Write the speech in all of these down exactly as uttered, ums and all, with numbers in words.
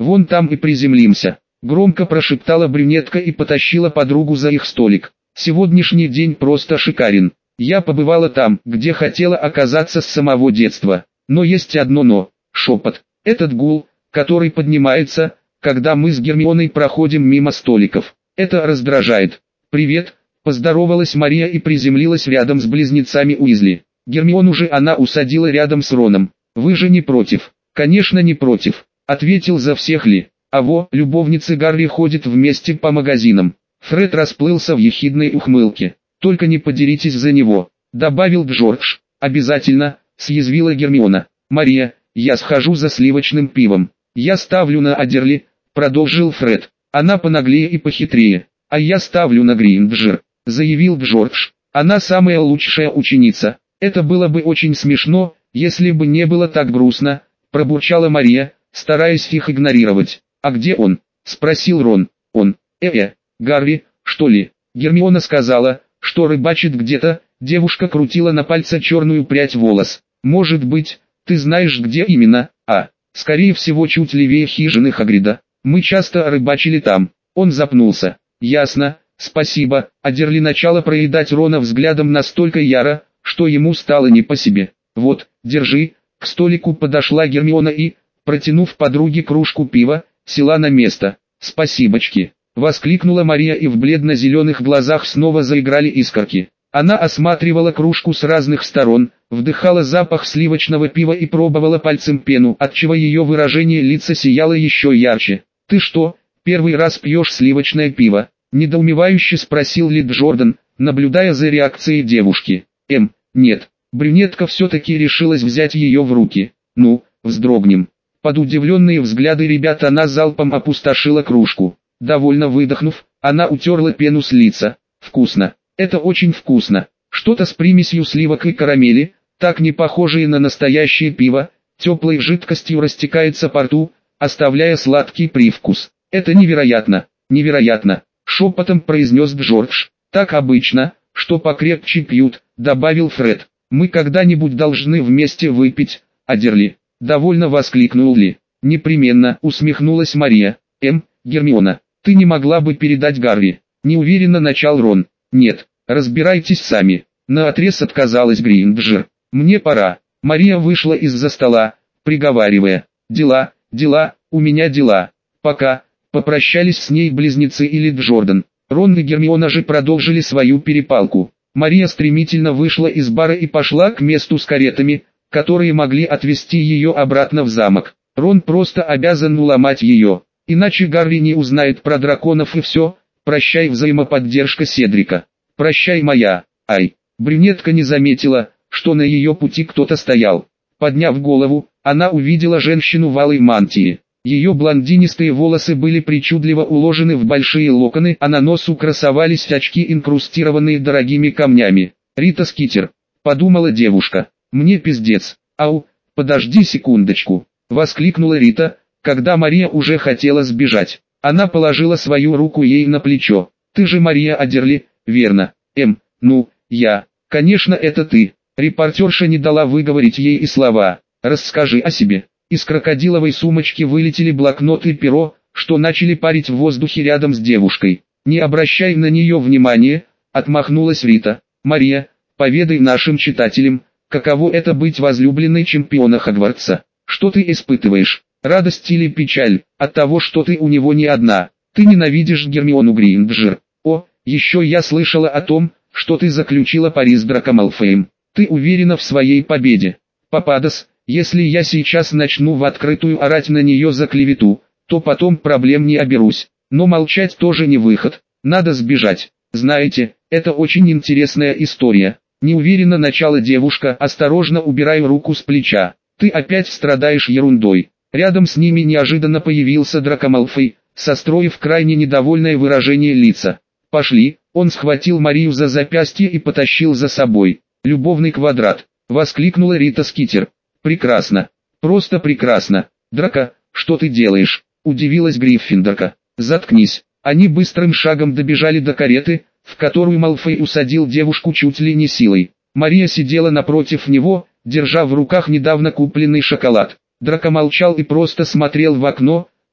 Вон там и приземлимся. Громко прошептала брюнетка и потащила подругу за их столик. Сегодняшний день просто шикарен. Я побывала там, где хотела оказаться с самого детства. Но есть одно но. Шепот. Этот гул, который поднимается, когда мы с Гермионой проходим мимо столиков. Это раздражает. «Привет», – поздоровалась Мария и приземлилась рядом с близнецами Уизли. Гермиону же она усадила рядом с Роном. «Вы же не против?» «Конечно не против», – ответил за всех Ли. «А во, любовницы Гарри ходят вместе по магазинам». Фред расплылся в ехидной ухмылке. «Только не подеритесь за него», – добавил Джордж. «Обязательно», – съязвила Гермиона. «Мария, я схожу за сливочным пивом». «Я ставлю на Адерли», – продолжил Фред. «Она понаглее и похитрее». «А я ставлю на Гринджер», – заявил Джордж. «Она самая лучшая ученица». «Это было бы очень смешно, если бы не было так грустно», – пробурчала Мария, стараясь их игнорировать. «А где он?» – спросил Рон. «Он, э-э, Гарри, что ли?» Гермиона сказала, что рыбачит где-то. Девушка крутила на пальце черную прядь волос. «Может быть, ты знаешь, где именно?» «А, скорее всего, чуть левее хижины Хагрида. Мы часто рыбачили там». Он запнулся. «Ясно, спасибо». Адерли начала проедать Рона взглядом настолько яро, что ему стало не по себе. «Вот, держи». К столику подошла Гермиона и, протянув подруге кружку пива, села на место. «Спасибочки», — воскликнула Мария, и в бледно-зеленых глазах снова заиграли искорки. Она осматривала кружку с разных сторон, вдыхала запах сливочного пива и пробовала пальцем пену, отчего ее выражение лица сияло еще ярче. «Ты что, первый раз пьешь сливочное пиво?» — недоумевающе спросил Ли Джордан, наблюдая за реакцией девушки. «Эм, нет». Брюнетка все-таки решилась взять ее в руки. «Ну, вздрогнем». Под удивленные взгляды ребят она залпом опустошила кружку. Довольно выдохнув, она утерла пену с лица. «Вкусно. Это очень вкусно. Что-то с примесью сливок и карамели, так не похожее на настоящее пиво, теплой жидкостью растекается по рту, оставляя сладкий привкус. Это невероятно, невероятно», — шепотом произнес Джордж. «Так обычно, что покрепче пьют», — добавил Фред. «Мы когда-нибудь должны вместе выпить, Адерли», — довольно воскликнул Ли. «Непременно», — усмехнулась Мария. «Эм, Гермиона, ты не могла бы передать Гарри?» — неуверенно начал Рон. «Нет, разбирайтесь сами», — наотрез отказалась Гринджер. «Мне пора». Мария вышла из-за стола, приговаривая: «Дела, дела, у меня дела. Пока». Попрощались с ней близнецы и Ли Джордан. Рон и Гермиона же продолжили свою перепалку. Мария стремительно вышла из бара и пошла к месту с каретами, которые могли отвезти ее обратно в замок. Рон просто обязан уломать ее, иначе Гарри не узнает про драконов и все. Прощай взаимоподдержка Седрика. Прощай моя. Ай. Брюнетка не заметила, что на ее пути кто-то стоял. Подняв голову, она увидела женщину в алой мантии. Ее блондинистые волосы были причудливо уложены в большие локоны, а на носу красовались очки, инкрустированные дорогими камнями. «Рита Скитер», — подумала девушка, — «мне пиздец». «Ау, подожди секундочку», — воскликнула Рита, когда Мария уже хотела сбежать. Она положила свою руку ей на плечо. «Ты же Мария Адерли, верно?» «Эм, ну, я, конечно, это ты». Репортерша не дала выговорить ей и слова. «Расскажи о себе». Из крокодиловой сумочки вылетели блокнот и перо, что начали парить в воздухе рядом с девушкой. «Не обращай на нее внимания», — отмахнулась Рита. «Мария, поведай нашим читателям, каково это быть возлюбленной чемпиона Хогвартса. Что ты испытываешь, радость или печаль, от того, что ты у него не одна? Ты ненавидишь Гермиону Гринджер. О, еще я слышала о том, что ты заключила пари с Драко Малфоем. Ты уверена в своей победе. Пападос, если я сейчас начну в открытую орать на нее за клевету, то потом проблем не оберусь. Но молчать тоже не выход, надо сбежать. Знаете, это очень интересная история». Неуверенно начала девушка, осторожно убирая руку с плеча. «Ты опять страдаешь ерундой». Рядом с ними неожиданно появился Драко Малфой, состроив крайне недовольное выражение лица. «Пошли», он схватил Марию за запястье и потащил за собой. «Любовный квадрат», воскликнула Рита Скитер. «Прекрасно, просто прекрасно. Драко, что ты делаешь?» удивилась Гриффиндорка. «Заткнись». Они быстрым шагом добежали до кареты, в которую Малфой усадил девушку чуть ли не силой. Мария сидела напротив него, держа в руках недавно купленный шоколад. Драко молчал и просто смотрел в окно,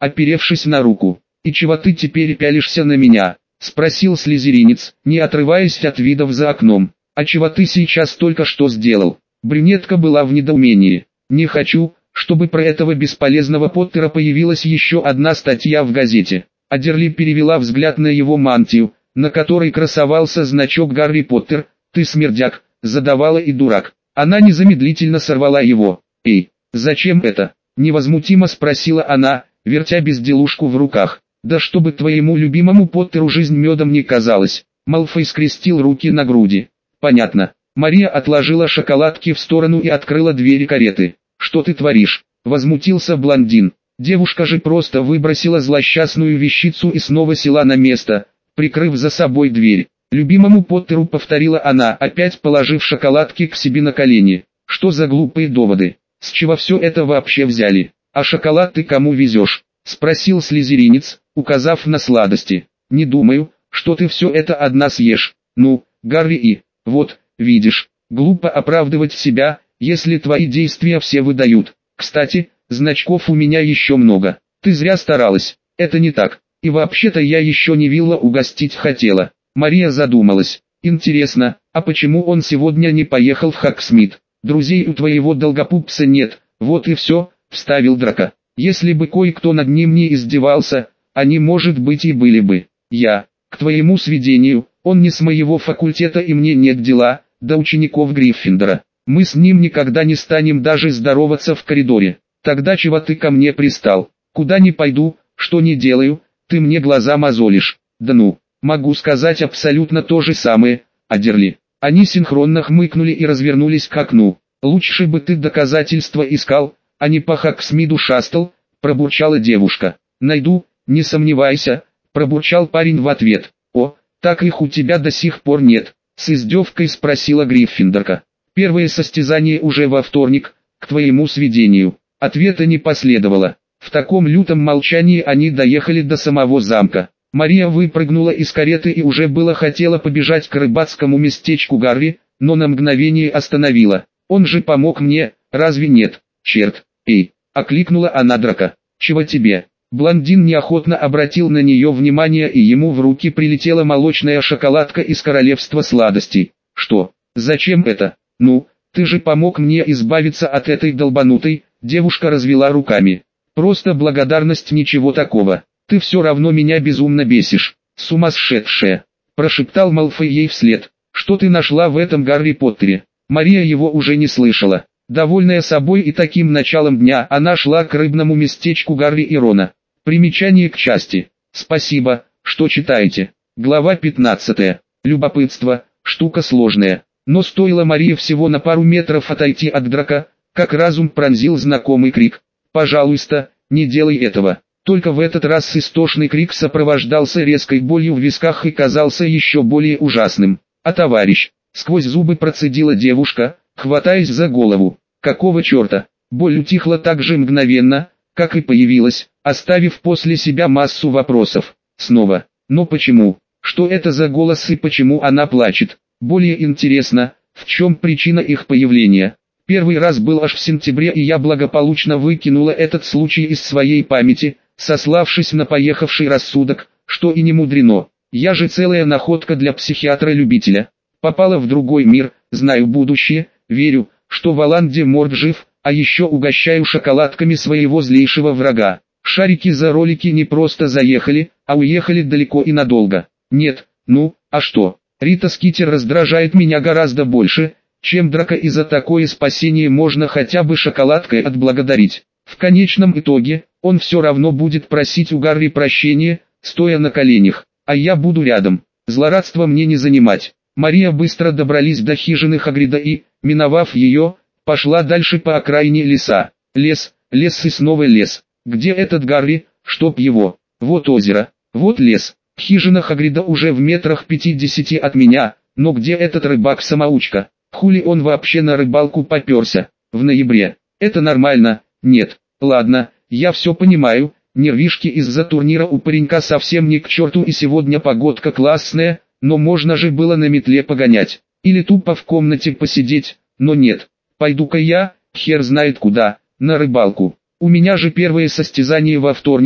оперевшись на руку. «И чего ты теперь пялишься на меня?» — спросил слизеринец, не отрываясь от видов за окном. «А чего ты сейчас только что сделал?» Брюнетка была в недоумении. «Не хочу, чтобы про этого бесполезного Поттера появилась еще одна статья в газете». Адерли перевела взгляд на его мантию, на которой красовался значок «Гарри Поттер». «Ты смердяк, задавала и дурак». Она незамедлительно сорвала его. «Эй, зачем это?» — невозмутимо спросила она, вертя безделушку в руках. «Да чтобы твоему любимому Поттеру жизнь медом не казалась». Малфой скрестил руки на груди. «Понятно». Мария отложила шоколадки в сторону и открыла двери кареты. «Что ты творишь?» — возмутился блондин. Девушка же просто выбросила злосчастную вещицу и снова села на место, прикрыв за собой дверь. «Любимому Поттеру», — повторила она, опять положив шоколадки к себе на колени. «Что за глупые доводы? С чего все это вообще взяли? А шоколад ты кому везешь?» — спросил слизеринец, указав на сладости. «Не думаю, что ты все это одна съешь. Ну, Гарри, и, вот, видишь, глупо оправдывать себя, если твои действия все выдают. Кстати, значков у меня еще много. Ты зря старалась, это не так. И вообще-то я еще не Вилла угостить хотела». Мария задумалась. «Интересно, а почему он сегодня не поехал в Хогсмит? Друзей у твоего долгопупса нет, вот и все», — вставил Драко. «Если бы кое-кто над ним не издевался, они, может быть, и были бы. Я, к твоему сведению, он не с моего факультета и мне нет дела до учеников Гриффиндора. Мы с ним никогда не станем даже здороваться в коридоре. Тогда чего ты ко мне пристал? Куда не пойду, что не делаю, ты мне глаза мозолишь. Да ну, могу сказать абсолютно то же самое, Адерли». Они синхронно хмыкнули и развернулись к окну. «Лучше бы ты доказательства искал, а не по Хогсмиду шастал», — пробурчала девушка. «Найду, не сомневайся», — пробурчал парень в ответ. «О, так их у тебя до сих пор нет?» — с издевкой спросила Гриффиндорка. «Первое состязание уже во вторник, к твоему сведению». Ответа не последовало. В таком лютом молчании они доехали до самого замка. Мария выпрыгнула из кареты и уже было хотела побежать к рыбацкому местечку Гарри, но на мгновение остановила. «Он же помог мне, разве нет? Черт, эй!» — окликнула она Драко. «Чего тебе?» Блондин неохотно обратил на нее внимание, и ему в руки прилетела молочная шоколадка из королевства сладостей. «Что? Зачем это?» «Ну, ты же помог мне избавиться от этой долбанутой», — девушка развела руками. «Просто благодарность, ничего такого. Ты все равно меня безумно бесишь, сумасшедшая», — прошептал Малфой ей вслед. «Что ты нашла в этом Гарри Поттере?» Мария его уже не слышала. Довольная собой и таким началом дня, она шла к рыбному местечку Гарри и Рона. Примечание к части. Спасибо, что читаете. Глава пятнадцатая. Любопытство, штука сложная. Но стоило Марии всего на пару метров отойти от Драко, как разум пронзил знакомый крик. «Пожалуйста, не делай этого». Только в этот раз истошный крик сопровождался резкой болью в висках и казался еще более ужасным. «А товарищ!» — сквозь зубы процедила девушка, хватаясь за голову. «Какого черта?» Боль утихла так же мгновенно, как и появилась, оставив после себя массу вопросов. Снова. Но почему? Что это за голос и почему она плачет? Более интересно, в чем причина их появления? Первый раз был аж в сентябре, и я благополучно выкинула этот случай из своей памяти, сославшись на поехавший рассудок, что и не мудрено. Я же целая находка для психиатра-любителя. Попала в другой мир, знаю будущее, верю, что Волан-де-Морт жив, а еще угощаю шоколадками своего злейшего врага. Шарики за ролики не просто заехали, а уехали далеко и надолго. Нет, ну, а что? Рита Скитер раздражает меня гораздо больше, чем Драко, и за такое спасение можно хотя бы шоколадкой отблагодарить. В конечном итоге, он все равно будет просить у Гарри прощения, стоя на коленях, а я буду рядом. Злорадство мне не занимать. Мария быстро добрались до хижины Хагрида и, миновав ее, пошла дальше по окраине леса. Лес, лес и снова лес. Где этот Гарри, чтоб его? Вот озеро, вот лес. Хижина Хагрида уже в метрах пятидесяти от меня, но где этот рыбак-самоучка? Хули он вообще на рыбалку поперся? В ноябре. Это нормально? Нет. Ладно, я все понимаю, нервишки из-за турнира у паренька совсем не к черту, и сегодня погодка классная, но можно же было на метле погонять. Или тупо в комнате посидеть, но нет. Пойду-ка я, хер знает куда, на рыбалку. У меня же первое состязание во вторник,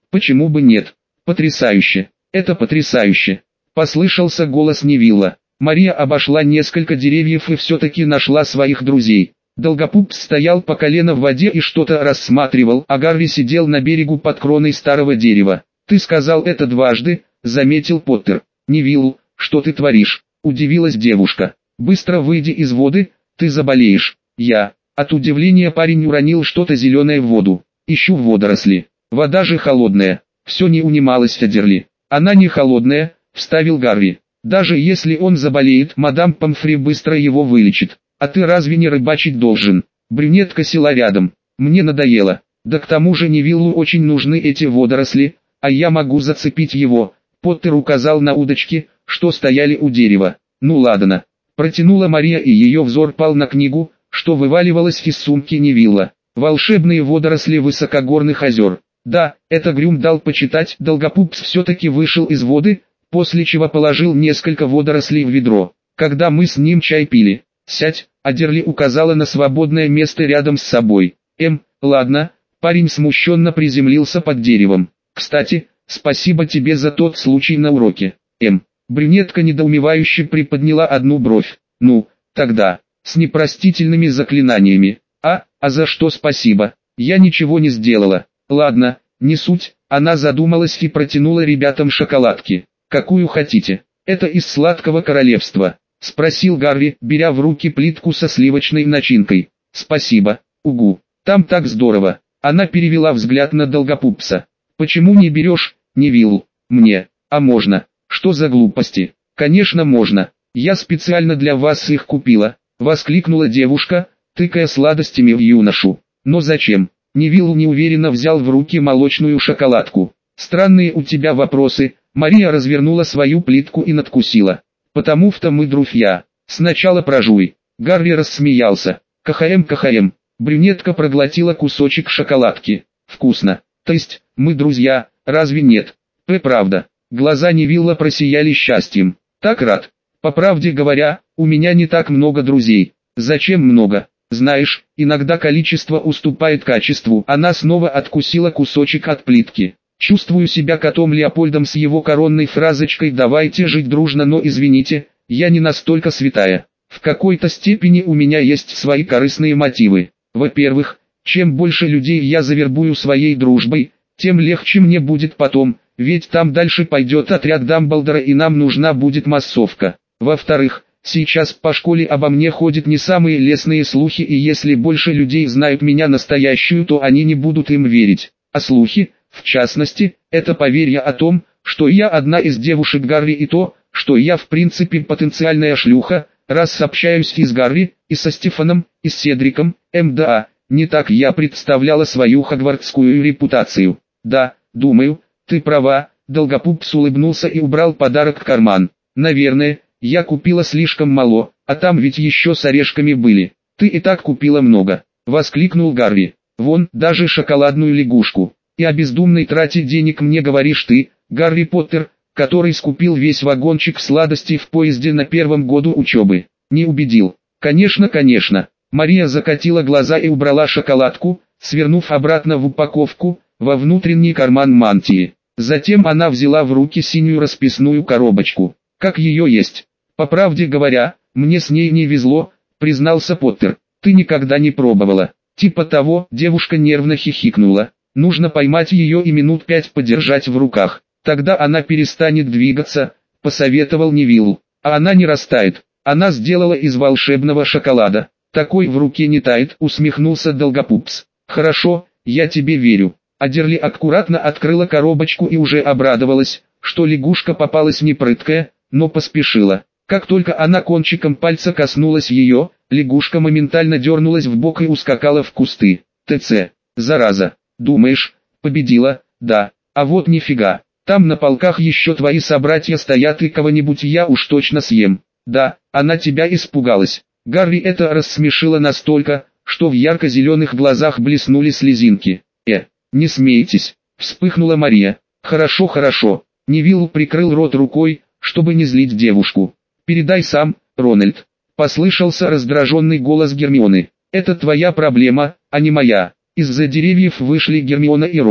Почему бы нет? Потрясающе. Это потрясающе. Послышался голос Невилла. Мария обошла несколько деревьев и все-таки нашла своих друзей. Долгопупс стоял по колено в воде и что-то рассматривал, а Гарри сидел на берегу под кроной старого дерева. «Ты сказал это дважды», — заметил Поттер. «Невилл, что ты творишь?» — удивилась девушка. «Быстро выйди из воды, ты заболеешь». «Я». От удивления парень уронил что-то зеленое в воду. «Ищу водоросли. Вода же холодная». Все не унималась Адерли. «Она не холодная», — вставил Гарри. «Даже если он заболеет, мадам Помфри быстро его вылечит. А ты разве не рыбачить должен?» Брюнетка села рядом. «Мне надоело. Да к тому же Невиллу очень нужны эти водоросли, а я могу зацепить его». Поттер указал на удочки, что стояли у дерева. «Ну ладно». Протянула Мария, и ее взор пал на книгу, что вываливалась из сумки Невилла. «Волшебные водоросли высокогорных озер». Да, это Грюм дал почитать. Долгопупс все-таки вышел из воды, после чего положил несколько водорослей в ведро. Когда мы с ним чай пили. «Сядь», — Адерли указала на свободное место рядом с собой. «Эм, ладно». Парень смущенно приземлился под деревом. «Кстати, спасибо тебе за тот случай на уроке». «Эм». Брюнетка недоумевающе приподняла одну бровь. «Ну, тогда, с непростительными заклинаниями». «А, а за что спасибо? Я ничего не сделала». «Ладно, не суть». Она задумалась и протянула ребятам шоколадки. «Какую хотите? Это из сладкого королевства?» — спросил Гарри, беря в руки плитку со сливочной начинкой. «Спасибо, угу, там так здорово». Она перевела взгляд на Долгопупса. «Почему не берешь, Невилл?» «Мне, а можно?» «Что за глупости?» «Конечно можно, я специально для вас их купила», — воскликнула девушка, тыкая сладостями в юношу. «Но зачем?» Невилл неуверенно взял в руки молочную шоколадку. «Странные у тебя вопросы». Мария развернула свою плитку и надкусила. «Потому-то мы друзья. Сначала прожуй». Гарри рассмеялся. «КХМ, КХМ». Брюнетка проглотила кусочек шоколадки. «Вкусно. То есть, мы друзья, разве нет?» «П, правда». Глаза Невилла просияли счастьем. «Так рад. По правде говоря, у меня не так много друзей». «Зачем много? Знаешь, иногда количество уступает качеству». Она снова откусила кусочек от плитки. «Чувствую себя котом Леопольдом с его коронной фразочкой «давайте жить дружно», но извините, я не настолько святая. В какой-то степени у меня есть свои корыстные мотивы. Во-первых, чем больше людей я завербую своей дружбой, тем легче мне будет потом, ведь там дальше пойдет отряд Дамблдора и нам нужна будет массовка. Во-вторых, сейчас по школе обо мне ходят не самые лестные слухи, и если больше людей знают меня настоящую, то они не будут им верить. А слухи, в частности, это поверье о том, что я одна из девушек Гарри, и то, что я в принципе потенциальная шлюха, раз общаюсь и с Гарри, и со Стефаном, и с Седриком. МДА, не так я представляла свою хогвартскую репутацию. Да, думаю, ты права. Долгопупс улыбнулся и убрал подарок в карман. Наверное, я купила слишком мало, а там ведь еще с орешками были. Ты и так купила много, воскликнул Гарри. Вон, даже шоколадную лягушку. И о бездумной трате денег мне говоришь ты, Гарри Поттер, который скупил весь вагончик сладостей в поезде на первом году учебы. Не убедил. Конечно, конечно. Мария закатила глаза и убрала шоколадку, свернув обратно в упаковку, во внутренний карман мантии. Затем она взяла в руки синюю расписную коробочку. Как ее есть. По правде говоря, мне с ней не везло, признался Поттер. Ты никогда не пробовала. Типа того, девушка нервно хихикнула. Нужно поймать ее и минут пять подержать в руках. Тогда она перестанет двигаться, посоветовал Невилл. А она не растает. Она сделала из волшебного шоколада. Такой в руке не тает, усмехнулся Долгопупс. Хорошо, я тебе верю. Адерли аккуратно открыла коробочку и уже обрадовалась, что лягушка попалась не прыткая, но поспешила. Как только она кончиком пальца коснулась ее, лягушка моментально дернулась в бок и ускакала в кусты. ТЦ. Зараза. Думаешь, победила? Да. А вот нифига. Там на полках еще твои собратья стоят, и кого-нибудь я уж точно съем. Да, она тебя испугалась. Гарри это рассмешило настолько, что в ярко-зеленых глазах блеснули слезинки. «Э, не смейтесь», — вспыхнула Мария. «Хорошо, хорошо». Невилл прикрыл рот рукой, чтобы не злить девушку. «Передай сам, Рональд», — послышался раздраженный голос Гермионы. «Это твоя проблема, а не моя». Из-за деревьев вышли Гермиона и Рон.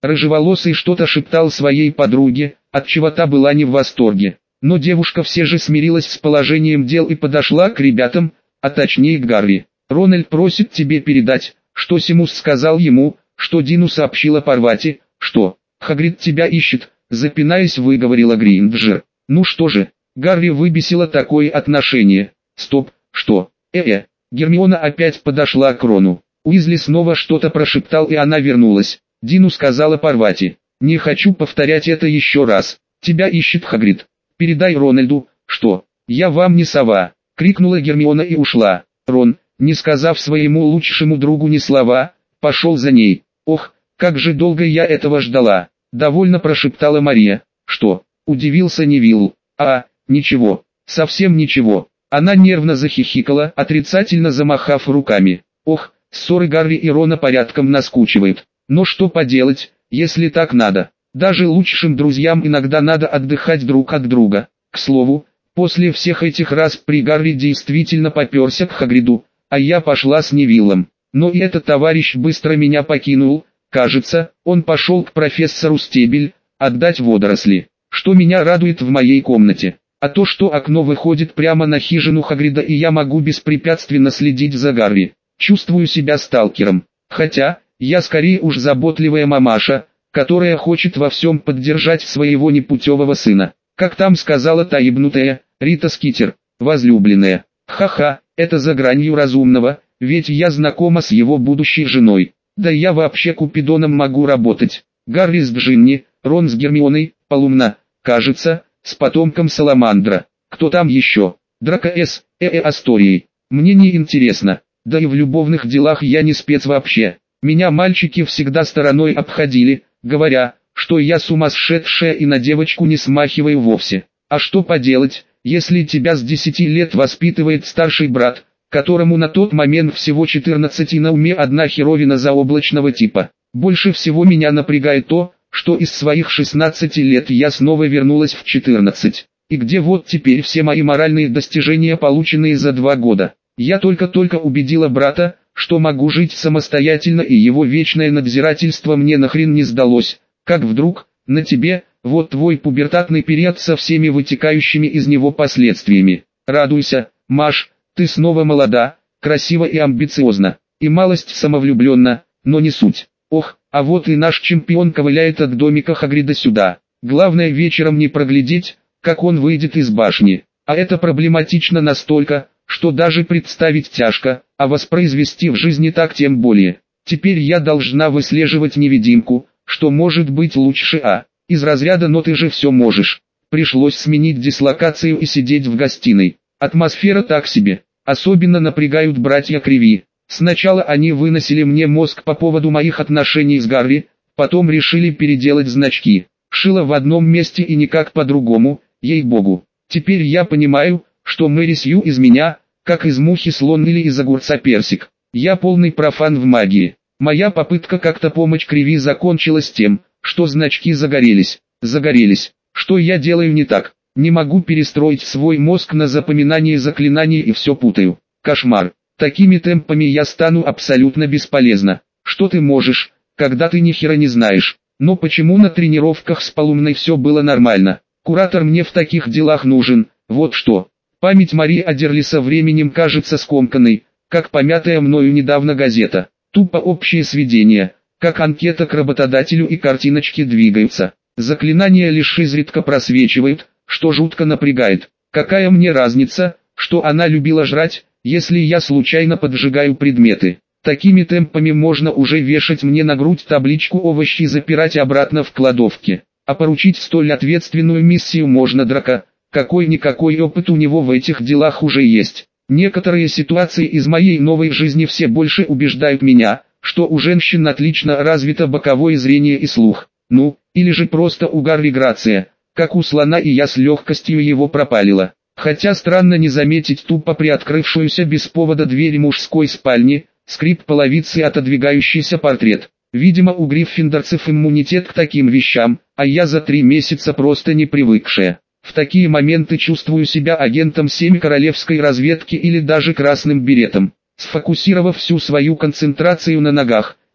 Рыжеволосый что-то шептал своей подруге, отчего та была не в восторге. Но девушка все же смирилась с положением дел и подошла к ребятам, а точнее к Гарри. «Рональд просит тебе передать, что Симус сказал ему, что Дину сообщила Парвати, что Хагрид тебя ищет», запинаясь, выговорила Гринджер. «Ну что же?» Гарри выбесило такое отношение. «Стоп, что? Э-э». Гермиона опять подошла к Рону. Уизли снова что-то прошептал, и она вернулась. Дину сказала Парвати. «Не хочу повторять это еще раз. Тебя ищет Хагрид. Передай Рональду, что я вам не сова», — крикнула Гермиона и ушла. Рон, не сказав своему лучшему другу ни слова, пошел за ней. «Ох, как же долго я этого ждала», — довольно прошептала Мария. «Что?» — удивился Невилл. «А, ничего, совсем ничего». Она нервно захихикала, отрицательно замахав руками. «Ох, ссоры Гарри и Рона порядком наскучивают. Но что поделать, если так надо. Даже лучшим друзьям иногда надо отдыхать друг от друга». К слову, после всех этих раз при Гарри действительно попёрся к Хагриду, а я пошла с Невиллом. Но и этот товарищ быстро меня покинул. Кажется, он пошел к профессору Стебель отдать водоросли. Что меня радует в моей комнате, а то, что окно выходит прямо на хижину Хагрида, и я могу беспрепятственно следить за Гарри. Чувствую себя сталкером. Хотя, я скорее уж заботливая мамаша, которая хочет во всем поддержать своего непутевого сына. Как там сказала та ебнутая Рита Скитер, возлюбленная. Ха-ха, это за гранью разумного, ведь я знакома с его будущей женой. Да я вообще купидоном могу работать. Гарри с Джинни, Рон с Гермионой, Полумна, кажется, с потомком Саламандра. Кто там еще? Драко С. Э-э Асторией. Мне не интересно. Да и в любовных делах я не спец вообще. Меня мальчики всегда стороной обходили, говоря, что я сумасшедшая и на девочку не смахиваю вовсе. А что поделать, если тебя с десяти лет воспитывает старший брат, которому на тот момент всего четырнадцать, и на уме одна херовина заоблачного типа. Больше всего меня напрягает то, что из своих шестнадцати лет я снова вернулась в четырнадцать. И где вот теперь все мои моральные достижения, полученные за два года. Я только-только убедила брата, что могу жить самостоятельно, и его вечное надзирательство мне нахрен не сдалось. Как вдруг, на тебе, вот твой пубертатный период со всеми вытекающими из него последствиями. Радуйся, Маш, ты снова молода, красива и амбициозна, и малость самовлюбленна, но не суть. Ох, а вот и наш чемпион ковыляет от домика Хагрида сюда. Главное вечером не проглядеть, как он выйдет из башни. А это проблематично настолько, что даже представить тяжко, а воспроизвести в жизни так тем более. Теперь я должна выслеживать невидимку, что может быть лучше, а из разряда «но ты же все можешь». Пришлось сменить дислокацию и сидеть в гостиной. Атмосфера так себе, особенно напрягают братья Криви. Сначала они выносили мне мозг по поводу моих отношений с Гарри, потом решили переделать значки. Шило в одном месте и никак по-другому, ей-богу. Теперь я понимаю, что Мэри Сью из меня, как из мухи слон или из огурца персик. Я полный профан в магии. Моя попытка как-то помочь Криви закончилась тем, что значки загорелись. Загорелись. Что я делаю не так? Не могу перестроить свой мозг на запоминание заклинаний и все путаю. Кошмар. Такими темпами я стану абсолютно бесполезна. Что ты можешь, когда ты ни хера не знаешь? Но почему на тренировках с Полумной все было нормально? Куратор мне в таких делах нужен, вот что. Память Марии Адерли со временем кажется скомканной, как помятая мною недавно газета. Тупо общие сведения, как анкета к работодателю, и картиночки двигаются. Заклинания лишь изредка просвечивают, что жутко напрягает. Какая мне разница, что она любила жрать, если я случайно поджигаю предметы? Такими темпами можно уже вешать мне на грудь табличку «Овощи» и запирать обратно в кладовке. А поручить столь ответственную миссию можно Драко. Какой-никакой опыт у него в этих делах уже есть. Некоторые ситуации из моей новой жизни все больше убеждают меня, что у женщин отлично развито боковое зрение и слух. Ну, или же просто у Гарри грация, как у слона, и я с легкостью его пропалила. Хотя странно не заметить тупо приоткрывшуюся без повода дверь мужской спальни, скрип половицы и отодвигающийся портрет. Видимо, у гриффиндорцев иммунитет к таким вещам, а я за три месяца просто не привыкшая. В такие моменты чувствую себя агентом семь королевской разведки или даже красным беретом. Сфокусировав всю свою концентрацию на ногах,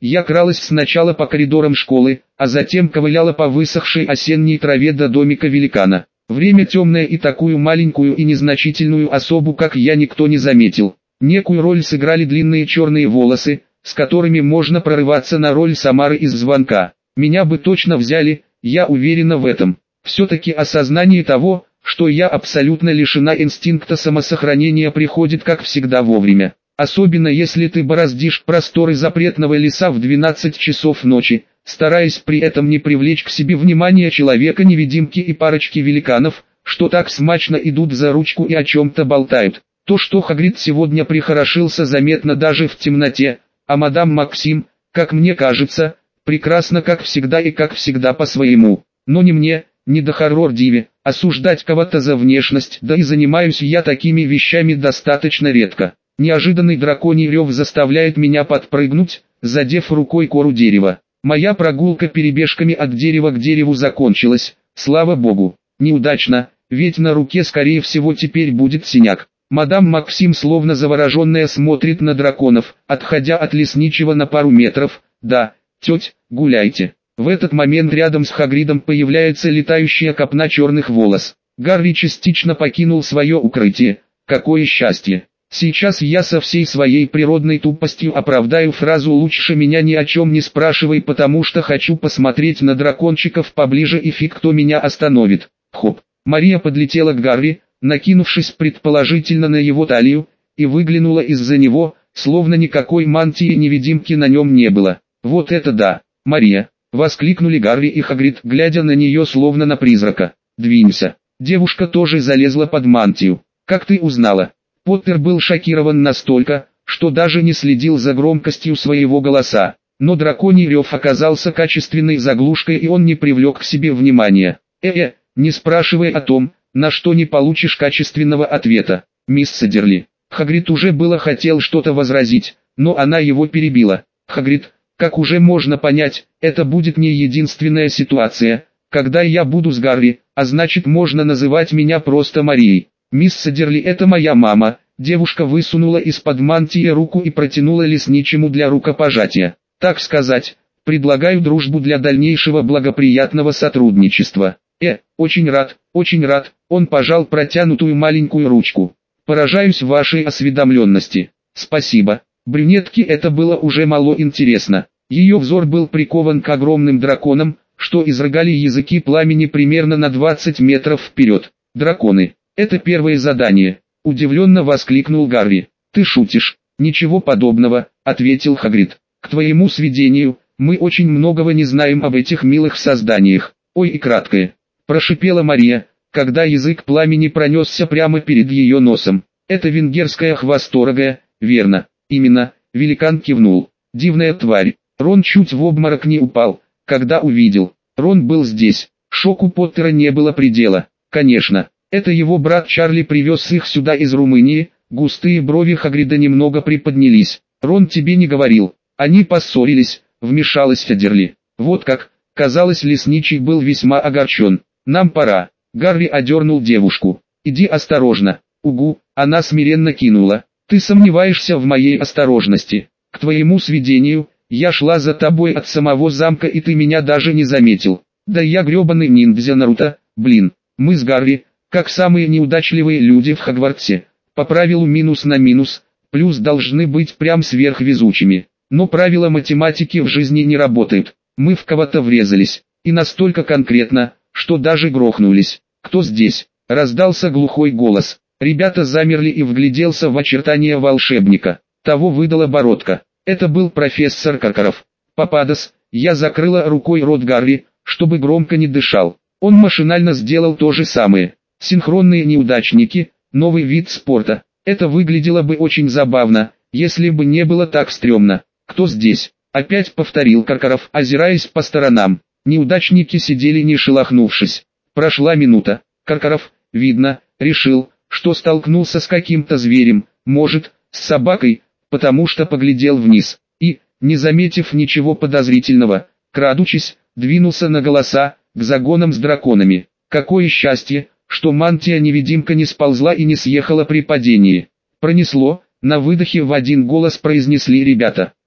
Я кралась сначала по коридорам школы, а затем ковыляла по высохшей осенней траве до домика великана. Время темное, и такую маленькую и незначительную особу, как я, никто не заметил. Некую роль сыграли длинные черные волосы, с которыми можно прорываться на роль Самары из «Звонка». Меня бы точно взяли, я уверена в этом. Все-таки осознание того, что я абсолютно лишена инстинкта самосохранения, приходит как всегда вовремя. Особенно если ты бороздишь просторы запретного леса в двенадцать часов ночи, стараясь при этом не привлечь к себе внимание человека-невидимки и парочки великанов, что так смачно идут за ручку и о чем-то болтают. То, что Хагрид сегодня прихорошился, заметно даже в темноте, а мадам Максим, как мне кажется, прекрасно как всегда и как всегда по-своему. Но не мне, не до хоррор-диве, осуждать кого-то за внешность, да и занимаюсь я такими вещами достаточно редко. Неожиданный драконий рев заставляет меня подпрыгнуть, задев рукой кору дерева. Моя прогулка перебежками от дерева к дереву закончилась, слава богу. Неудачно, ведь на руке скорее всего теперь будет синяк. Мадам Максим словно завороженная смотрит на драконов, отходя от лесничего на пару метров. Да, теть, гуляйте. В этот момент рядом с Хагридом появляется летающая копна черных волос. Гарри частично покинул свое укрытие. Какое счастье! Сейчас я со всей своей природной тупостью оправдаю фразу «лучше меня ни о чем не спрашивай», потому что хочу посмотреть на дракончиков поближе, и фиг кто меня остановит. Хоп! Мария подлетела к Гарри, накинувшись предположительно на его талию, и выглянула из-за него, словно никакой мантии-невидимки на нем не было. Вот это да! Мария! Воскликнули Гарри и Хагрид, глядя на нее словно на призрака. «Двинься!» Девушка тоже залезла под мантию. «Как ты узнала?» Поттер был шокирован настолько, что даже не следил за громкостью своего голоса. Но драконий рев оказался качественной заглушкой, и он не привлек к себе внимания. «Э-э, не спрашивай о том, на что не получишь качественного ответа, мисс Садерли». Хагрид уже было хотел что-то возразить, но она его перебила. «Хагрид, как уже можно понять, это будет не единственная ситуация, когда я буду с Гарри, а значит можно называть меня просто Марией. Мисс Садерли, это моя мама». Девушка высунула из-под мантии руку и протянула лесничему для рукопожатия. «Так сказать, предлагаю дружбу для дальнейшего благоприятного сотрудничества». «Э, очень рад, очень рад», он пожал протянутую маленькую ручку. «Поражаюсь вашей осведомленности». «Спасибо». Брюнетке это было уже мало интересно. Ее взор был прикован к огромным драконам, что изрыгали языки пламени примерно на двадцать метров вперед. «Драконы, это первое задание», — удивленно воскликнул Гарри. «Ты шутишь?» «Ничего подобного», — ответил Хагрид. «К твоему сведению, мы очень многого не знаем об этих милых созданиях». «Ой, и краткое», — прошипела Мария, когда язык пламени пронесся прямо перед ее носом. «Это венгерская хвосторогая, верно?» «Именно», — великан кивнул. «Дивная тварь». Рон чуть в обморок не упал, когда увидел. Рон был здесь. Шоку Поттера не было предела. «Конечно, это его брат Чарли привез их сюда из Румынии». Густые брови Хагрида немного приподнялись. «Рон тебе не говорил». «Они поссорились», — вмешалась Садерли. «Вот как». Казалось, лесничий был весьма огорчен. «Нам пора». Гарри одернул девушку. «Иди осторожно». «Угу», она смиренно кинула. «Ты сомневаешься в моей осторожности. К твоему сведению, я шла за тобой от самого замка, и ты меня даже не заметил». «Да я гребаный ниндзя Наруто, блин. Мы с Гарри, как самые неудачливые люди в Хогвартсе, по правилу минус на минус, плюс должны быть прям сверхвезучими. Но правила математики в жизни не работают. Мы в кого-то врезались, и настолько конкретно, что даже грохнулись». «Кто здесь?» — раздался глухой голос. Ребята замерли, и вгляделся в очертания волшебника. Того выдала бородка. Это был профессор Каркаров. «Пападос», я закрыла рукой рот Гарри, чтобы громко не дышал. Он машинально сделал то же самое. Синхронные неудачники, новый вид спорта. Это выглядело бы очень забавно, если бы не было так стрёмно. «Кто здесь?» — опять повторил Каркаров, озираясь по сторонам. Неудачники сидели не шелохнувшись. Прошла минута. Каркаров, видно, решил, что столкнулся с каким-то зверем, может, с собакой, потому что поглядел вниз, и, не заметив ничего подозрительного, крадучись, двинулся на голоса, к загонам с драконами. Какое счастье, что мантия-невидимка не сползла и не съехала при падении. Пронесло, на выдохе в один голос произнесли ребята.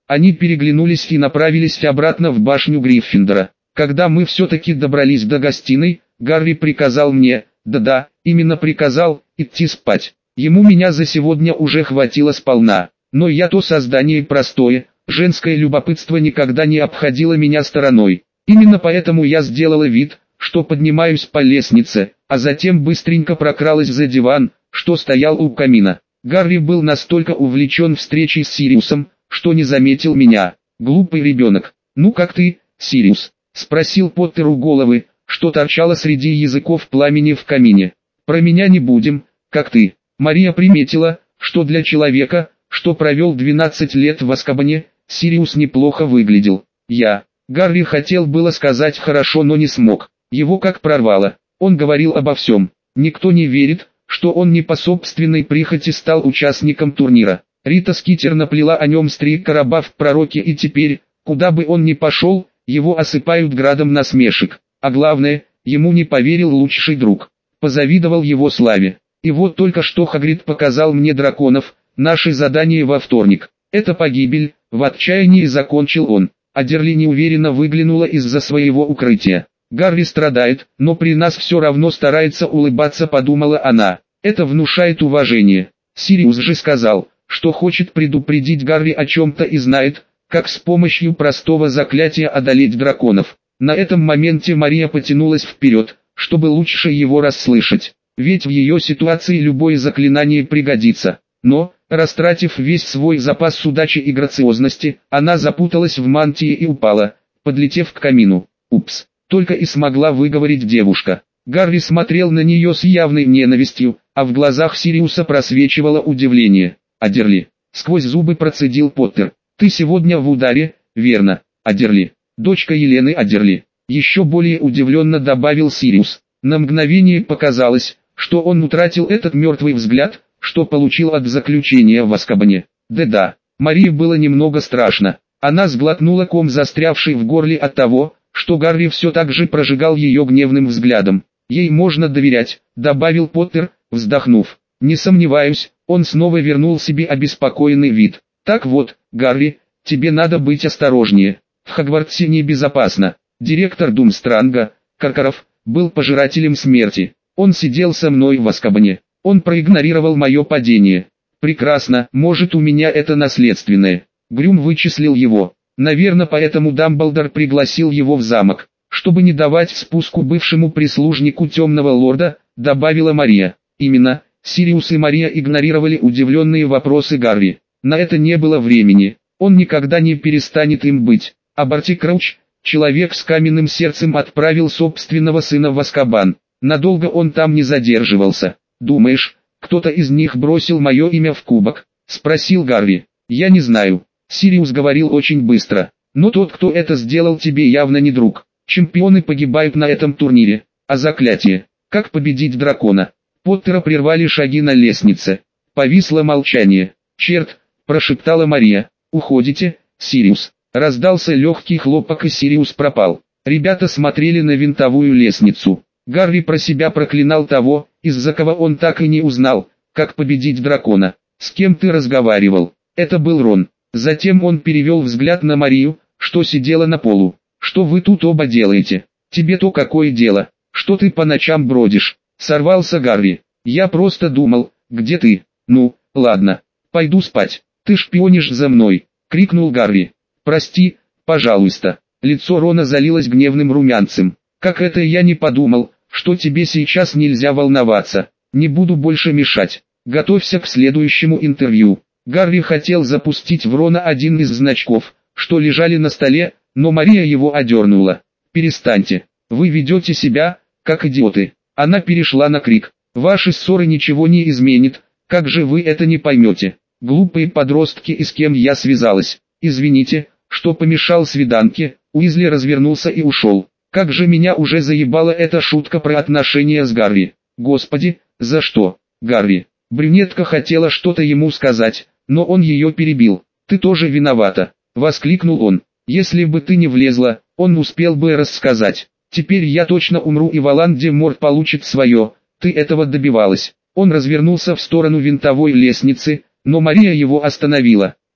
Они переглянулись и направились обратно в башню Гриффиндора. Когда мы все-таки добрались до гостиной, Гарри приказал мне, да-да, именно приказал, идти спать. Ему меня за сегодня уже хватило сполна, но я то создание простое, женское любопытство никогда не обходило меня стороной. Именно поэтому я сделала вид, что поднимаюсь по лестнице, а затем быстренько прокралась за диван, что стоял у камина. Гарри был настолько увлечен встречей с Сириусом, что не заметил меня. Глупый ребенок. «Ну как ты, Сириус?» — спросил Поттер у головы, что торчало среди языков пламени в камине. «Про меня не будем, как ты». Мария приметила, что для человека, что провел двенадцать лет в Азкабане, Сириус неплохо выглядел. Я. Гарри хотел было сказать «хорошо», но не смог. Его как прорвало. Он говорил обо всем. Никто не верит, что он не по собственной прихоти стал участником турнира. Рита Скитер наплела о нем стрик короба в пророке, и теперь, куда бы он ни пошел, его осыпают градом насмешек. А главное, ему не поверил лучший друг. Позавидовал его славе. И вот только что Хагрид показал мне драконов, наше задание во вторник. Это погибель, в отчаянии закончил он. Адерли неуверенно выглянула из-за своего укрытия. Гарри страдает, но при нас все равно старается улыбаться, подумала она. Это внушает уважение. Сириус же сказал, что хочет предупредить Гарри о чем-то и знает, как с помощью простого заклятия одолеть драконов. На этом моменте Мария потянулась вперед, чтобы лучше его расслышать. Ведь в ее ситуации любое заклинание пригодится. Но, растратив весь свой запас удачи и грациозности, она запуталась в мантии и упала, подлетев к камину. «Упс!» — только и смогла выговорить девушка. Гарри смотрел на нее с явной ненавистью, а в глазах Сириуса просвечивало удивление. «Адерли!» — сквозь зубы процедил Поттер. «Ты сегодня в ударе, верно, Адерли?» «Дочка Елены Адерли», — еще более удивленно добавил Сириус. На мгновение показалось, что он утратил этот мертвый взгляд, что получил от заключения в Азкабане. Да-да, Марии было немного страшно. Она сглотнула ком, застрявший в горле от того, что Гарри все так же прожигал ее гневным взглядом. «Ей можно доверять», — добавил Поттер, вздохнув. «Не сомневаюсь», — он снова вернул себе обеспокоенный вид. «Так вот, Гарри, тебе надо быть осторожнее. В Хогвартсе небезопасно. Директор Думстранга, Каркаров, был пожирателем смерти. Он сидел со мной в Азкабане. Он проигнорировал мое падение. Прекрасно, может, у меня это наследственное». Грюм вычислил его. Наверное, поэтому Дамблдор пригласил его в замок, чтобы не давать спуску бывшему прислужнику Темного Лорда, добавила Мария. Именно, Сириус и Мария игнорировали удивленные вопросы Гарри. На это не было времени. Он никогда не перестанет им быть. А Барти Крауч, человек с каменным сердцем, отправил собственного сына в Азкабан. Надолго он там не задерживался. «Думаешь, кто-то из них бросил мое имя в кубок?» — спросил Гарри. «Я не знаю». Сириус говорил очень быстро. «Но тот, кто это сделал, тебе явно не друг. Чемпионы погибают на этом турнире. А заклятие? Как победить дракона?» Поттера прервали шаги на лестнице. Повисло молчание. «Черт!» — прошептала Мария. «Уходите, Сириус?» Раздался легкий хлопок, и Сириус пропал. Ребята смотрели на винтовую лестницу. Гарри про себя проклинал того, из-за кого он так и не узнал, как победить дракона. «С кем ты разговаривал?» Это был Рон. Затем он перевел взгляд на Марию, что сидела на полу. «Что вы тут оба делаете? Тебе-то какое дело? Что ты по ночам бродишь?» Сорвался Гарри. «Я просто думал, где ты?» «Ну, ладно, пойду спать. Ты шпионишь за мной!» — крикнул Гарри. «Прости, пожалуйста». Лицо Рона залилось гневным румянцем. «Как это я не подумал, что тебе сейчас нельзя волноваться. Не буду больше мешать. Готовься к следующему интервью». Гарри хотел запустить в Рона один из значков, что лежали на столе, но Мария его одернула. «Перестаньте, вы ведете себя, как идиоты». Она перешла на крик. «Ваши ссоры ничего не изменит, как же вы это не поймете? Глупые подростки, и с кем я связалась. Извините, что помешал свиданке». Уизли развернулся и ушел. Как же меня уже заебала эта шутка про отношения с Гарри. Господи, за что, Гарри? Брюнетка хотела что-то ему сказать, но он ее перебил. «Ты тоже виновата», — воскликнул он. «Если бы ты не влезла, он успел бы рассказать. Теперь я точно умру, и Волан-де-Морт получит свое. Ты этого добивалась». Он развернулся в сторону винтовой лестницы, но Мария его остановила.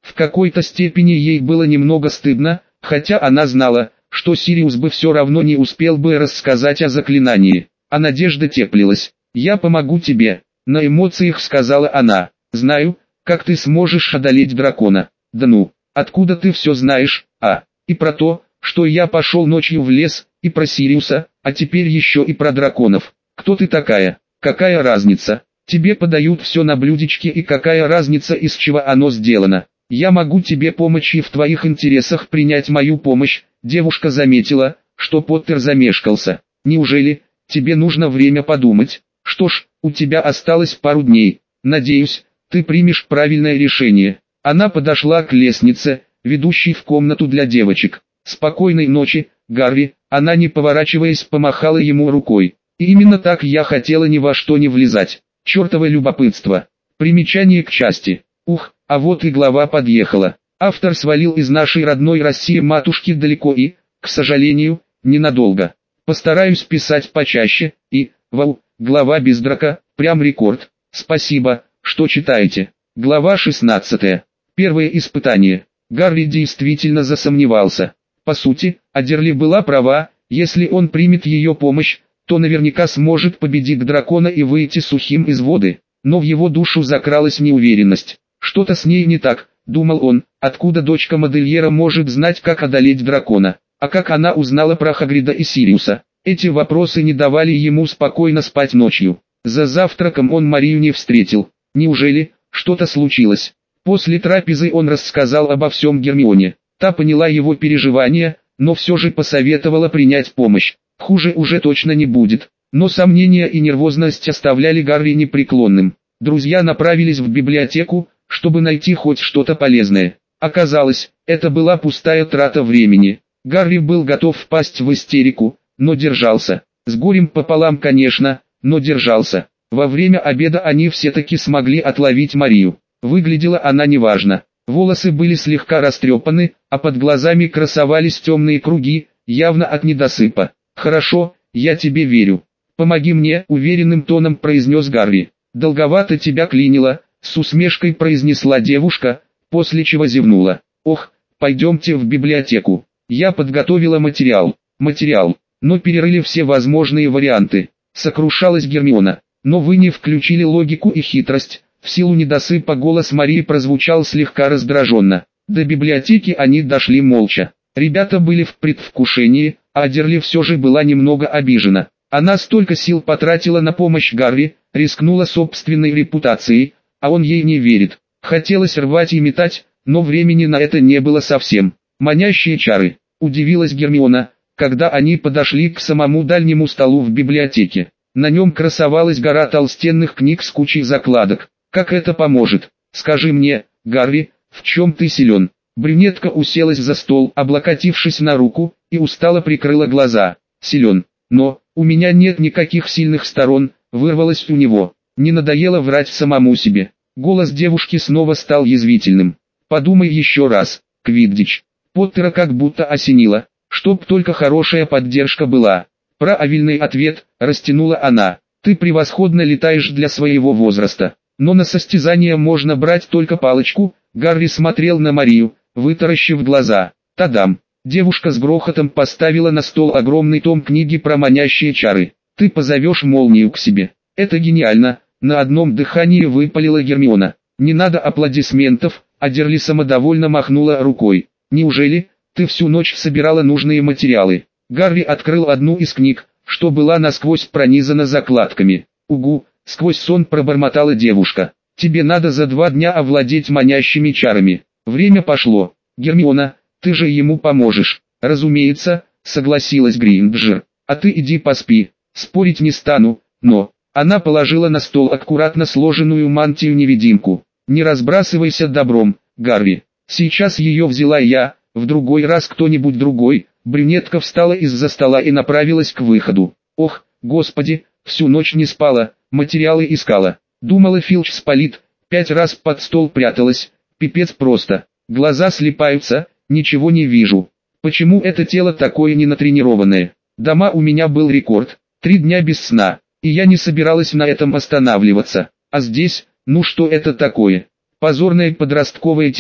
В какой-то степени ей было немного стыдно, хотя она знала, что Сириус бы все равно не успел бы рассказать о заклинании. А надежда теплилась. «Я помогу тебе», — на эмоциях сказала она. «Знаю, как ты сможешь одолеть дракона». «Да ну, откуда ты все знаешь, а? И про то, что я пошел ночью в лес, и про Сириуса, а теперь еще и про драконов. Кто ты такая? Какая разница? Тебе подают все на блюдечке, и какая разница, из чего оно сделано? Я могу тебе помочь, и в твоих интересах принять мою помощь». Девушка заметила, что Поттер замешкался. «Неужели тебе нужно время подумать? Что ж, у тебя осталось пару дней. Надеюсь, ты примешь правильное решение». Она подошла к лестнице, ведущей в комнату для девочек. «Спокойной ночи, Гарри», она не поворачиваясь помахала ему рукой. И именно так я хотела ни во что не влезать. Чёртово любопытство. Примечание к части. Ух, а вот и глава подъехала. Автор свалил из нашей родной России матушки далеко и, к сожалению, ненадолго. Постараюсь писать почаще, и, вау, глава без драка, прям рекорд. Спасибо, что читаете. Глава шестнадцатая. Первое испытание. Гарри действительно засомневался. По сути, Адерли была права, если он примет ее помощь, то наверняка сможет победить дракона и выйти сухим из воды. Но в его душу закралась неуверенность. Что-то с ней не так, думал он, откуда дочка модельера может знать, как одолеть дракона, а как она узнала про Хагрида и Сириуса. Эти вопросы не давали ему спокойно спать ночью. За завтраком он Марию не встретил. Неужели что-то случилось? После трапезы он рассказал обо всем Гермионе. Та поняла его переживания, но все же посоветовала принять помощь. Хуже уже точно не будет. Но сомнения и нервозность оставляли Гарри непреклонным. Друзья направились в библиотеку, чтобы найти хоть что-то полезное. Оказалось, это была пустая трата времени. Гарри был готов впасть в истерику, но держался. С горем пополам, конечно, но держался. Во время обеда они все-таки смогли отловить Марию. Выглядела она неважно. Волосы были слегка растрепаны, а под глазами красовались темные круги, явно от недосыпа. «Хорошо, я тебе верю. Помоги мне», — уверенным тоном произнес Гарри. «Долговато тебя клинило», — с усмешкой произнесла девушка, после чего зевнула. «Ох, пойдемте в библиотеку. Я подготовила материал». «Материал, но перерыли все возможные варианты», — сокрушалась Гермиона. «Но вы не включили логику и хитрость». В силу недосыпа голос Марии прозвучал слегка раздраженно. До библиотеки они дошли молча. Ребята были в предвкушении, а Адерли все же была немного обижена. Она столько сил потратила на помощь Гарри, рискнула собственной репутацией, а он ей не верит. Хотелось рвать и метать, но времени на это не было совсем. «Манящие чары», — удивилась Гермиона, когда они подошли к самому дальнему столу в библиотеке. На нем красовалась гора толстенных книг с кучей закладок. «Как это поможет? Скажи мне, Гарри, в чем ты силен?» Брюнетка уселась за стол, облокотившись на руку, и устало прикрыла глаза. «Силен, но у меня нет никаких сильных сторон», — вырвалось у него. Не надоело врать самому себе. Голос девушки снова стал язвительным. «Подумай еще раз, Квиддич». Поттера как будто осенило, чтоб только хорошая поддержка была. Правильный ответ, растянула она. «Ты превосходно летаешь для своего возраста. Но на состязание можно брать только палочку». Гарри смотрел на Марию, вытаращив глаза. «Тадам!» Девушка с грохотом поставила на стол огромный том книги про манящие чары. «Ты позовешь молнию к себе». «Это гениально!» На одном дыхании выпалила Гермиона. «Не надо аплодисментов», Адерли самодовольно махнула рукой. «Неужели ты всю ночь собирала нужные материалы?» Гарри открыл одну из книг, что была насквозь пронизана закладками. «Угу», сквозь сон пробормотала девушка. «Тебе надо за два дня овладеть манящими чарами». Время пошло. «Гермиона, ты же ему поможешь». «Разумеется», согласилась Гринджер. «А ты иди поспи». «Спорить не стану, но...» Она положила на стол аккуратно сложенную мантию-невидимку. «Не разбрасывайся добром, Гарри. Сейчас ее взяла я, в другой раз кто-нибудь другой». Брюнетка встала из-за стола и направилась к выходу. «Ох, господи, всю ночь не спала, материалы искала. Думала, Филч спалит, пять раз под стол пряталась, пипец просто. Глаза слипаются, ничего не вижу. Почему это тело такое ненатренированное? Дома у меня был рекорд, три дня без сна, и я не собиралась на этом останавливаться. А здесь, ну что это такое? Позорное подростковое тело,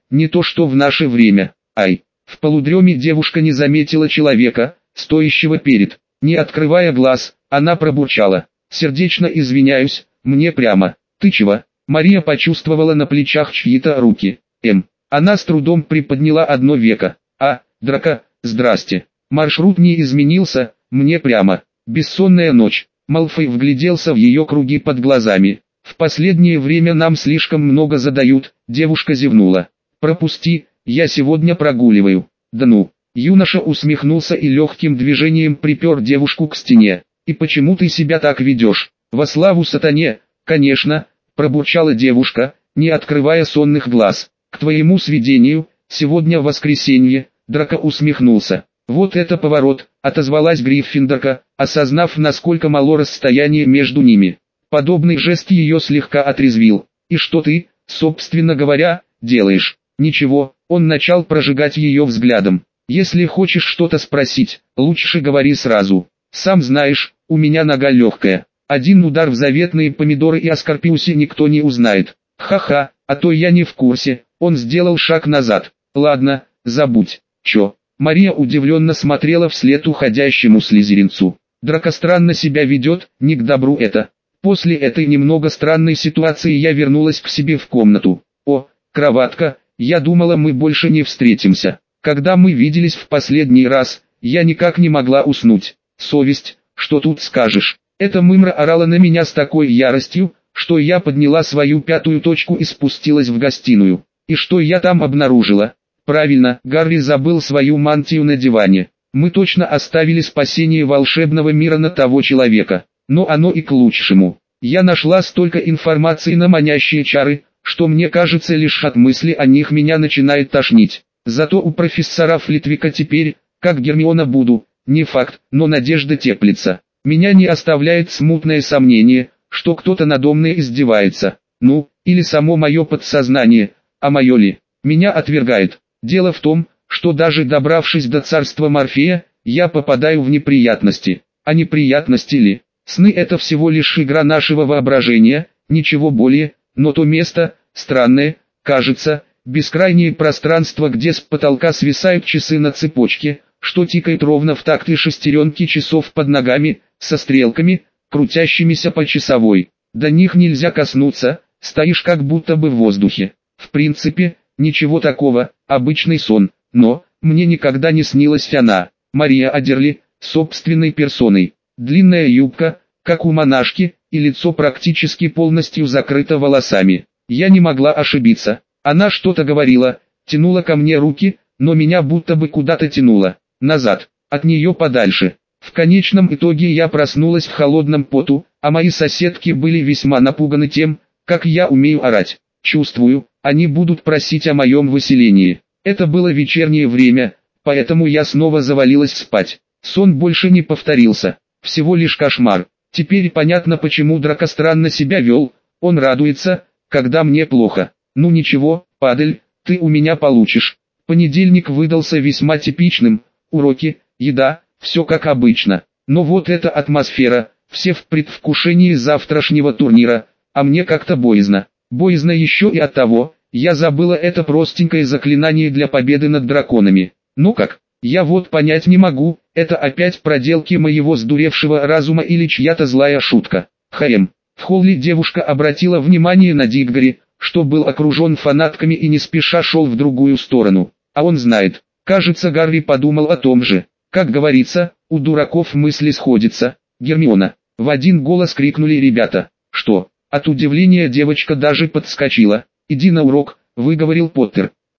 не то что в наше время. Ай! В полудреме девушка не заметила человека, стоящего перед. Не открывая глаз, она пробурчала: «Сердечно извиняюсь, мне прямо». «Ты чего?» Мария почувствовала на плечах чьи-то руки. М. Она с трудом приподняла одно веко. «А, Драко, здрасте. Маршрут не изменился, мне прямо». Бессонная ночь. Малфой вгляделся в ее круги под глазами. «В последнее время нам слишком много задают», девушка зевнула. «Пропусти, я сегодня прогуливаю». «Да ну». Юноша усмехнулся и легким движением припер девушку к стене. «И почему ты себя так ведешь?» «Во славу сатане, конечно», пробурчала девушка, не открывая сонных глаз. «К твоему сведению, сегодня воскресенье», Драко усмехнулся. «Вот это поворот», отозвалась Гриффиндорка, осознав, насколько мало расстояние между ними. Подобный жест ее слегка отрезвил. «И что ты, собственно говоря, делаешь?» «Ничего», он начал прожигать ее взглядом. «Если хочешь что-то спросить, лучше говори сразу. Сам знаешь, у меня нога легкая. Один удар в заветные помидоры и о Скорпиусе никто не узнает. Ха-ха, а то я не в курсе». Он сделал шаг назад. «Ладно, забудь». «Чё?» Мария удивленно смотрела вслед уходящему слизеринцу. «Драко странно себя ведет, не к добру это». После этой немного странной ситуации я вернулась к себе в комнату. «О, кроватка, я думала, мы больше не встретимся. Когда мы виделись в последний раз, я никак не могла уснуть. Совесть, что тут скажешь?» Эта мымра орала на меня с такой яростью, что я подняла свою пятую точку и спустилась в гостиную. И что я там обнаружила? Правильно, Гарри забыл свою мантию на диване. Мы точно оставили спасение волшебного мира на того человека. Но оно и к лучшему. Я нашла столько информации на манящие чары, что мне кажется, лишь от мысли о них меня начинает тошнить. Зато у профессора Флитвика теперь, как Гермиона буду, не факт, но надежда теплится. Меня не оставляет смутное сомнение, что кто-то надо мной издевается. Ну, или само мое подсознание, а мое ли, меня отвергает. Дело в том, что даже добравшись до царства Морфея, я попадаю в неприятности. А неприятности ли? Сны — это всего лишь игра нашего воображения, ничего более, но то место, странное, кажется, бескрайнее пространство, где с потолка свисают часы на цепочке, что тикает ровно в такт и шестеренки часов под ногами, со стрелками, крутящимися по часовой. До них нельзя коснуться, стоишь как будто бы в воздухе. В принципе, ничего такого, обычный сон, но мне никогда не снилась она, Мария Адерли, собственной персоной. Длинная юбка, как у монашки, и лицо практически полностью закрыто волосами. Я не могла ошибиться. Она что-то говорила, тянула ко мне руки, но меня будто бы куда-то тянуло, назад, от нее подальше. В конечном итоге я проснулась в холодном поту, а мои соседки были весьма напуганы тем, как я умею орать. Чувствую, они будут просить о моем выселении. Это было вечернее время, поэтому я снова завалилась спать. Сон больше не повторился, всего лишь кошмар. Теперь понятно, почему Драко странно себя вел, он радуется, когда мне плохо. Ну ничего, падаль, ты у меня получишь. Понедельник выдался весьма типичным, уроки, еда, все как обычно. Но вот эта атмосфера, все в предвкушении завтрашнего турнира, а мне как-то боязно. Боязно еще и от того, я забыла это простенькое заклинание для победы над драконами. Ну как, я вот понять не могу, это опять проделки моего сдуревшего разума или чья-то злая шутка. Хэм. В холле девушка обратила внимание на Диггори, что был окружен фанатками и не спеша шел в другую сторону. А он знает. Кажется, Гарри подумал о том же. Как говорится, у дураков мысли сходятся. Гермиона. В один голос крикнули ребята. Что? От удивления девочка даже подскочила. «Иди на урок», — выговорил Поттер.